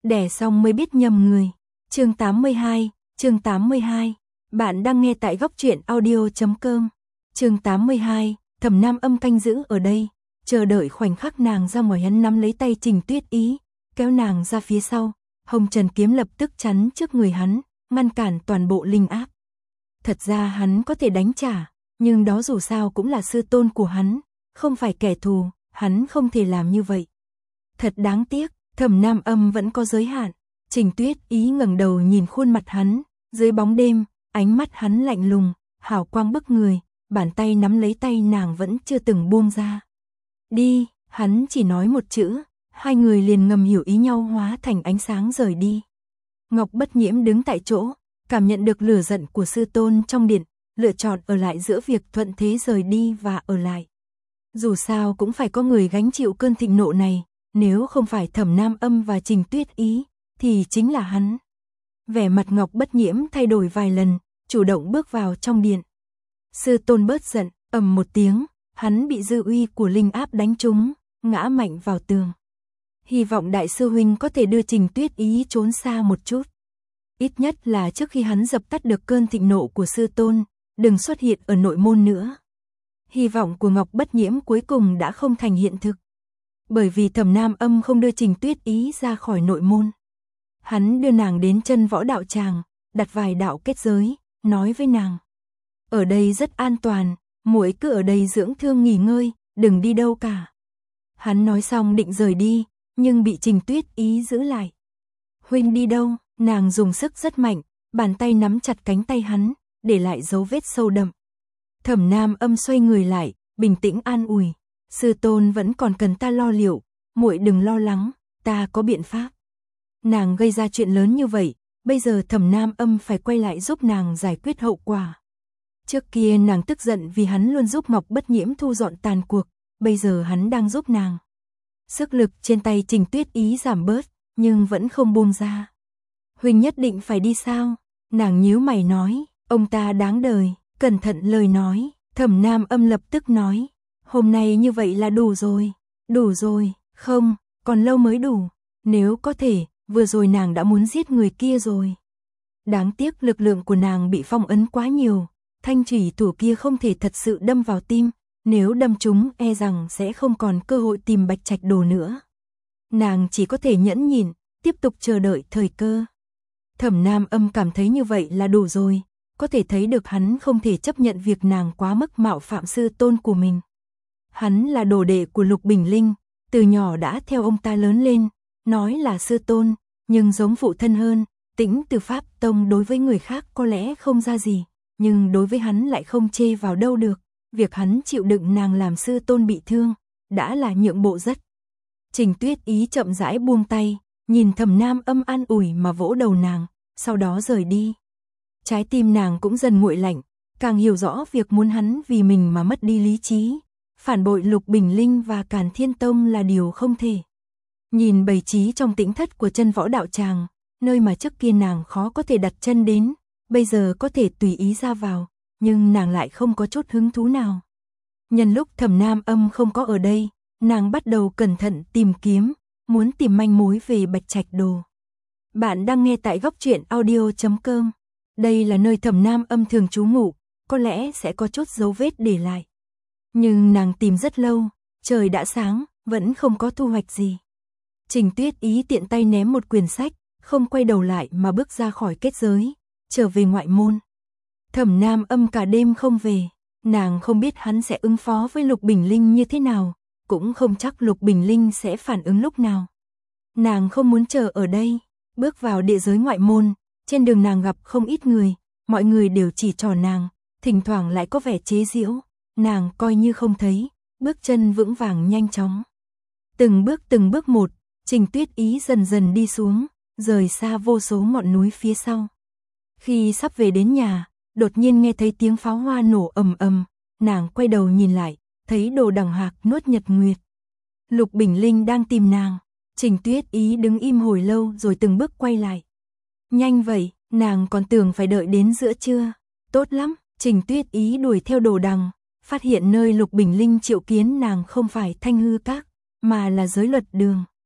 đẻ xong mới biết nhầm người. Chương 82, chương 82. Bạn đang nghe tại góc truyện audio.com. Chương 82, Thẩm Nam Âm canh giữ ở đây, chờ đợi khoảnh khắc nàng ra ngoài. Hắn nắm lấy tay Trình Tuyết Ý, kéo nàng ra phía sau. Hồng Trần kiếm lập tức chắn trước người hắn, ngăn cản toàn bộ linh áp. Thật ra hắn có thể đánh trả, nhưng đó dù sao cũng là sư tôn của hắn, không phải kẻ thù, hắn không thể làm như vậy. Thật đáng tiếc, Thẩm Nam Âm vẫn có giới hạn. Trình Tuyết Ý ngẩng đầu nhìn khuôn mặt hắn, dưới bóng đêm, ánh mắt hắn lạnh lùng, hào quang bức người, bàn tay nắm lấy tay nàng vẫn chưa từng buông ra. Đi, hắn chỉ nói một chữ, hai người liền ngầm hiểu ý nhau hóa thành ánh sáng rời đi. Ngọc Bất Nhiễm đứng tại chỗ, cảm nhận được lửa giận của sư tôn trong điện, lựa chọn ở lại giữa việc thuận thế rời đi và ở lại. Dù sao cũng phải có người gánh chịu cơn thịnh nộ này, nếu không phải Thẩm Nam Âm và Trình Tuyết Ý, thì chính là hắn. Vẻ mặt Ngọc Bất Nhiễm thay đổi vài lần, chủ động bước vào trong điện. Sư tôn bớt giận, ầm một tiếng, hắn bị dư uy của linh áp đánh trúng, ngã mạnh vào tường. Hy vọng đại sư huynh có thể đưa Trình Tuyết Ý trốn xa một chút. Ít nhất là trước khi hắn dập tắt được cơn thịnh nộ của sư tôn, đừng xuất hiện ở nội môn nữa. Hy vọng của Ngọc Bất Nhiễm cuối cùng đã không thành hiện thực. Bởi vì Thẩm Nam Âm không đưa Trình Tuyết Ý ra khỏi nội môn. Hắn đưa nàng đến chân võ đạo tràng, đặt vài đạo kết giới, nói với nàng. Ở đây rất an toàn, muội cứ ở đây dưỡng thương nghỉ ngơi, đừng đi đâu cả. Hắn nói xong định rời đi, nhưng bị Trình Tuyết Ý giữ lại. Huynh đi đâu? Nàng dùng sức rất mạnh, bàn tay nắm chặt cánh tay hắn, để lại dấu vết sâu đậm. Thẩm Nam Âm xoay người lại, bình tĩnh an ủi. Sư tôn vẫn còn cần ta lo liệu, muội đừng lo lắng, ta có biện pháp. Nàng gây ra chuyện lớn như vậy, bây giờ Thẩm Nam Âm phải quay lại giúp nàng giải quyết hậu quả. Trước kia nàng tức giận vì hắn luôn giúp Ngọc Bất Nhiễm thu dọn tàn cuộc, bây giờ hắn đang giúp nàng. Sức lực trên tay Trình Tuyết Ý giảm bớt, nhưng vẫn không buông ra. Huynh nhất định phải đi sao? Nàng nhíu mày nói, ông ta đáng đời, cẩn thận lời nói. Thẩm Nam Âm lập tức nói, hôm nay như vậy là đủ rồi, không, còn lâu mới đủ, nếu có thể, vừa rồi nàng đã muốn giết người kia rồi. Đáng tiếc lực lượng của nàng bị phong ấn quá nhiều, thanh chủy thủ kia không thể thật sự đâm vào tim, nếu đâm trúng e rằng sẽ không còn cơ hội tìm Bạch Trạch Đồ nữa. Nàng chỉ có thể nhẫn nhịn, tiếp tục chờ đợi thời cơ. Thẩm Nam Âm cảm thấy như vậy là đủ rồi, có thể thấy được hắn không thể chấp nhận việc nàng quá mức mạo phạm sư tôn của mình. Hắn là đồ đệ của Lục Bình Linh, từ nhỏ đã theo ông ta lớn lên, nói là sư tôn, nhưng giống phụ thân hơn. Tĩnh Từ Pháp Tông đối với người khác có lẽ không ra gì, nhưng đối với hắn lại không chê vào đâu được. Việc hắn chịu đựng nàng làm sư tôn bị thương, đã là nhượng bộ rất. Trình Tuyết Ý chậm rãi buông tay, nhìn Thẩm Nam Âm an ủi mà vỗ đầu nàng, sau đó rời đi. Trái tim nàng cũng dần nguội lạnh, càng hiểu rõ việc muốn hắn vì mình mà mất đi lý trí. Phản bội Lục Bình Linh và Càn Thiên Tông là điều không thể. Nhìn bày trí trong tĩnh thất của chân võ đạo tràng, nơi mà trước kia nàng khó có thể đặt chân đến, bây giờ có thể tùy ý ra vào, nhưng nàng lại không có chút hứng thú nào. Nhân lúc Thẩm Nam Âm không có ở đây, nàng bắt đầu cẩn thận tìm kiếm, muốn tìm manh mối về Bạch Trạch Đồ. Bạn đang nghe tại góc truyện audio.com. Đây là nơi Thẩm Nam Âm thường trú ngụ, có lẽ sẽ có chút dấu vết để lại. Nhưng nàng tìm rất lâu, trời đã sáng, vẫn không có thu hoạch gì. Trình Tuyết Ý tiện tay ném một quyển sách, không quay đầu lại mà bước ra khỏi kết giới, trở về ngoại môn. Thẩm Nam Âm cả đêm không về, nàng không biết hắn sẽ ứng phó với Lục Bình Linh như thế nào, cũng không chắc Lục Bình Linh sẽ phản ứng lúc nào. Nàng không muốn chờ ở đây, bước vào địa giới ngoại môn, trên đường nàng gặp không ít người, mọi người đều chỉ trỏ nàng, thỉnh thoảng lại có vẻ chế giễu, nàng coi như không thấy, bước chân vững vàng nhanh chóng. Từng bước một, Trình Tuyết Ý dần dần đi xuống, rời xa vô số ngọn núi phía sau. Khi sắp về đến nhà, đột nhiên nghe thấy tiếng pháo hoa nổ ầm ầm, nàng quay đầu nhìn lại, thấy Đồ Đằng Hạc nuốt nhật nguyệt. Lục Bình Linh đang tìm nàng, Trình Tuyết Ý đứng im hồi lâu rồi từng bước quay lại. Nhanh vậy, nàng còn tưởng phải đợi đến giữa trưa. Tốt lắm, Trình Tuyết Ý đuổi theo Đồ Đằng, phát hiện nơi Lục Bình Linh triệu kiến nàng không phải Thanh Hư Các, mà là Giới Luật Đường.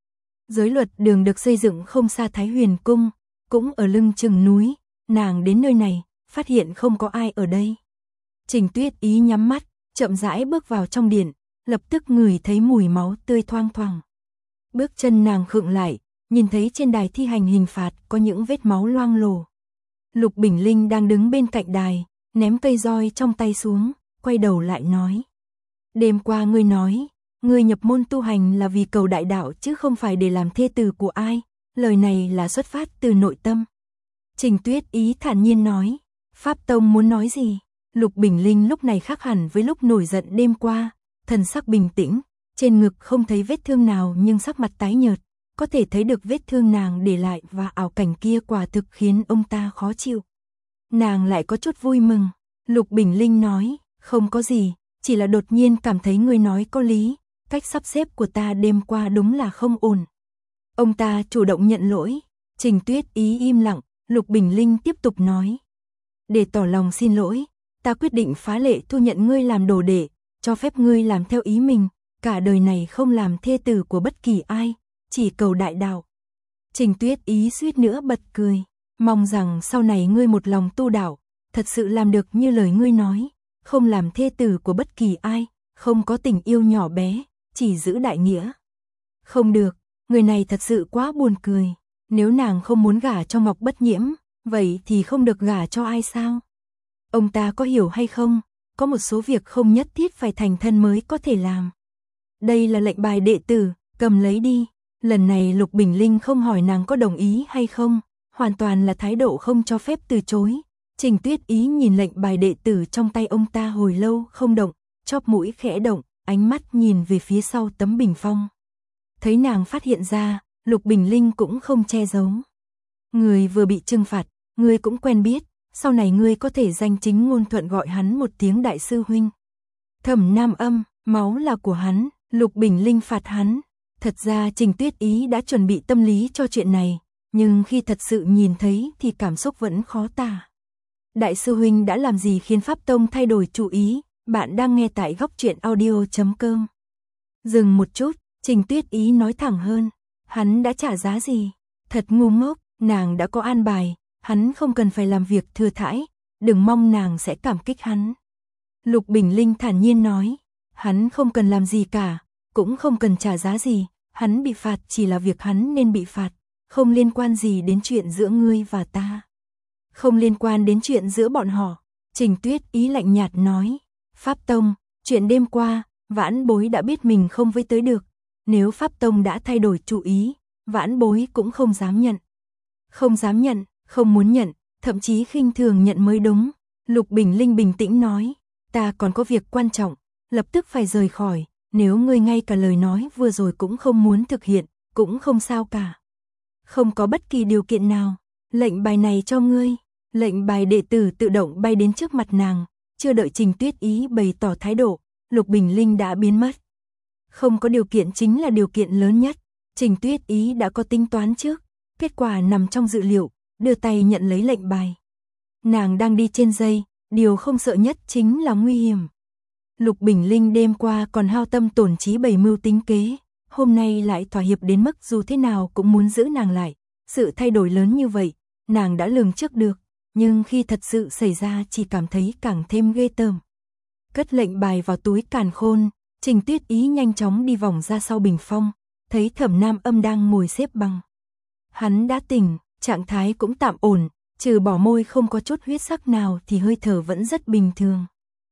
Giới luật đường được xây dựng không xa Thái Huyền Cung, cũng ở lưng chừng núi, nàng đến nơi này, phát hiện không có ai ở đây. Trình Tuyết Ý nhắm mắt, chậm rãi bước vào trong điện, lập tức ngửi thấy mùi máu tươi thoang thoảng. Bước chân nàng khựng lại, nhìn thấy trên đài thi hành hình phạt có những vết máu loang lổ. Lục Bình Linh đang đứng bên cạnh đài, ném cây roi trong tay xuống, quay đầu lại nói. Đêm qua ngươi nói, ngươi nhập môn tu hành là vì cầu đại đạo chứ không phải để làm thê tử của ai, lời này là xuất phát từ nội tâm. Trình Tuyết Ý thản nhiên nói, Pháp Tông muốn nói gì? Lục Bình Linh lúc này khác hẳn với lúc nổi giận đêm qua, thần sắc bình tĩnh, trên ngực không thấy vết thương nào nhưng sắc mặt tái nhợt, có thể thấy được vết thương nàng để lại và ảo cảnh kia quả thực khiến ông ta khó chịu. Nàng lại có chút vui mừng, Lục Bình Linh nói, không có gì, chỉ là đột nhiên cảm thấy ngươi nói có lý, cách sắp xếp của ta đêm qua đúng là không ổn. Ông ta chủ động nhận lỗi, Trình Tuyết Ý im lặng, Lục Bình Linh tiếp tục nói. Để tỏ lòng xin lỗi, ta quyết định phá lệ thu nhận ngươi làm đồ đệ, cho phép ngươi làm theo ý mình, cả đời này không làm thê tử của bất kỳ ai, chỉ cầu đại đạo. Trình Tuyết Ý suýt nữa bật cười, mong rằng sau này ngươi một lòng tu đạo, thật sự làm được như lời ngươi nói, không làm thê tử của bất kỳ ai, không có tình yêu nhỏ bé, chỉ giữ đại nghĩa. Không được, người này thật sự quá buồn cười, nếu nàng không muốn gả cho Ngọc Bất Nhiễm, vậy thì không được gả cho ai sao? Ông ta có hiểu hay không, có một số việc không nhất thiết phải thành thân mới có thể làm. Đây là lệnh bài đệ tử, cầm lấy đi. Lần này Lục Bình Linh không hỏi nàng có đồng ý hay không, hoàn toàn là thái độ không cho phép từ chối. Trình Tuyết Ý nhìn lệnh bài đệ tử trong tay ông ta hồi lâu không động, chóp mũi khẽ động, ánh mắt nhìn về phía sau tấm bình phong. Thấy nàng phát hiện ra, Lục Bình Linh cũng không che giấu. Người vừa bị trừng phạt, ngươi cũng quen biết, sau này ngươi có thể danh chính ngôn thuận gọi hắn một tiếng đại sư huynh. Thẩm Nam Âm, máu là của hắn, Lục Bình Linh phạt hắn. Thật ra Trình Tuyết Ý đã chuẩn bị tâm lý cho chuyện này, nhưng khi thật sự nhìn thấy thì cảm xúc vẫn khó tả. Đại sư huynh đã làm gì khiến Pháp Tông thay đổi chủ ý? Bạn đang nghe tại Góc Truyện Audio.com. Dừng một chút, Trình Tuyết Ý nói thẳng hơn, hắn đã trả giá gì? Thật ngu ngốc, nàng đã có an bài, hắn không cần phải làm việc thừa thãi, đừng mong nàng sẽ cảm kích hắn. Lục Bình Linh thản nhiên nói, hắn không cần làm gì cả, cũng không cần trả giá gì, hắn bị phạt chỉ là việc hắn nên bị phạt, không liên quan gì đến chuyện giữa ngươi và ta. Không liên quan đến chuyện giữa bọn họ, Trình Tuyết Ý lạnh nhạt nói, Pháp Tông, chuyện đêm qua, Vãn Bối đã biết mình không với tới được, nếu Pháp Tông đã thay đổi chủ ý, Vãn Bối cũng không dám nhận. Không dám nhận, không muốn nhận, thậm chí khinh thường nhận mới đúng. Lục Bình Linh bình tĩnh nói, ta còn có việc quan trọng, lập tức phải rời khỏi, nếu ngươi ngay cả lời nói vừa rồi cũng không muốn thực hiện, cũng không sao cả. Không có bất kỳ điều kiện nào, lệnh bài này cho ngươi. Lệnh bài đệ tử tự động bay đến trước mặt nàng, chưa đợi Trình Tuyết Ý bày tỏ thái độ, Lục Bình Linh đã biến mất. Không có điều kiện chính là điều kiện lớn nhất, Trình Tuyết Ý đã có tính toán trước, kết quả nằm trong dự liệu, đưa tay nhận lấy lệnh bài. Nàng đang đi trên dây, điều không sợ nhất chính là nguy hiểm. Lục Bình Linh đêm qua còn hao tâm tổn trí bày mưu tính kế, hôm nay lại thỏa hiệp đến mức dù thế nào cũng muốn giữ nàng lại. Sự thay đổi lớn như vậy, nàng đã lường trước được, nhưng khi thật sự xảy ra chỉ cảm thấy càng thêm ghê tởm. Cất lệnh bài vào túi càn khôn, Trình Tuyết Ý nhanh chóng đi vòng ra sau bình phong, thấy Thẩm Nam Âm đang ngồi xếp bằng. Hắn đã tỉnh, trạng thái cũng tạm ổn, trừ bỏ môi không có chút huyết sắc nào thì hơi thở vẫn rất bình thường.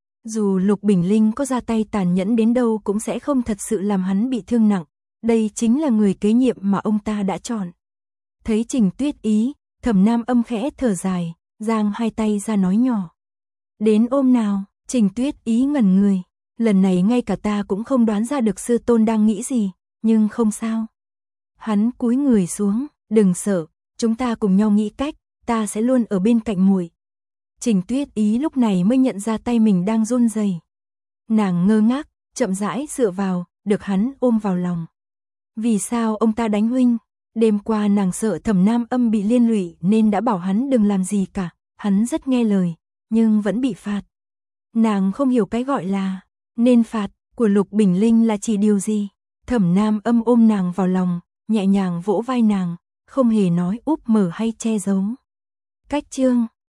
Dù Lục Bình Linh có ra tay tàn nhẫn đến đâu cũng sẽ không thật sự làm hắn bị thương nặng, đây chính là người kế nhiệm mà ông ta đã chọn. Thấy Trình Tuyết Ý, Thẩm Nam Âm khẽ thở dài, giang hai tay ra nói nhỏ. Đến ôm nào, Trình Tuyết Ý ngẩn người, lần này ngay cả ta cũng không đoán ra được sư tôn đang nghĩ gì, nhưng không sao. Hắn cúi người xuống, đừng sợ, chúng ta cùng nhau nghĩ cách, ta sẽ luôn ở bên cạnh muội. Trình Tuyết Ý lúc này mới nhận ra tay mình đang run rẩy. Nàng ngơ ngác, chậm rãi dựa vào, được hắn ôm vào lòng. Vì sao ông ta đánh huynh? Đêm qua nàng sợ Thẩm Nam Âm bị liên lụy nên đã bảo hắn đừng làm gì cả, hắn rất nghe lời, nhưng vẫn bị phạt. Nàng không hiểu cái gọi là nên phạt của Lục Bình Linh là chỉ điều gì. Thẩm Nam Âm ôm nàng vào lòng, nhẹ nhàng vỗ vai nàng, không hề nói úp mở hay che giấu. Cách chương